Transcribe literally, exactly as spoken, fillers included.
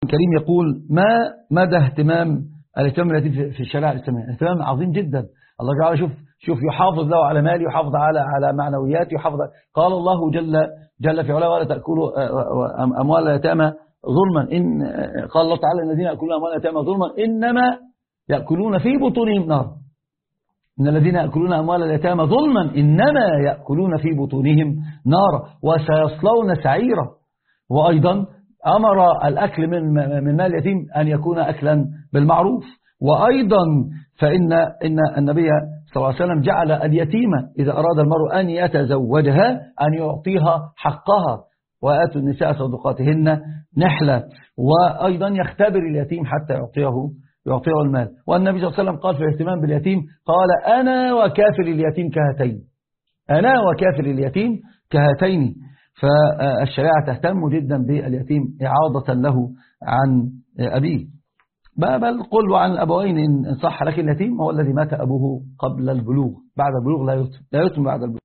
الكريم يقول ما مدى اهتمام الاهتمام باليتيم في الشريعة الإسلامية؟ اهتمام عظيم جدا. الله تعالى شوف شوف يحافظ له على ماله، يحافظ على على معنوياته، يحافظ. قال الله جل جل في علاه ولا تأكلوا أموال اليتامى ظلما. إن قال الله تعالى الذين يأكلون أموال اليتامى ظلما إنما يأكلون في بطونهم نار. إن الذين يأكلون أموال اليتامى ظلما إنما يأكلون في بطونهم نارا وسيصلون سعيرا. وأيضا أمر الأكل من من مال اليتيم أن يكون أكلا بالمعروف. وأيضا فإن إن النبي صلى الله عليه وسلم جعل اليتيمة إذا أراد المرء أن يتزوجها أن يعطيها حقها، وآتوا النساء صدقاتهن نحلة. وأيضا يختبر اليتيم حتى يعطيه يعطيه المال. والنبي صلى الله عليه وسلم قال في الاهتمام باليتيم قال أنا وكافر اليتيم كهاتين، أنا وكافر اليتيم كهاتين. فالشريعة تهتم جدا باليتيم إعاضة له عن أبيه، بل قل عن الأبوين إن صح. لكن اليتيم هو الذي مات أبوه قبل البلوغ، بعد البلوغ لا يتم، لا يتم بعد البلوغ.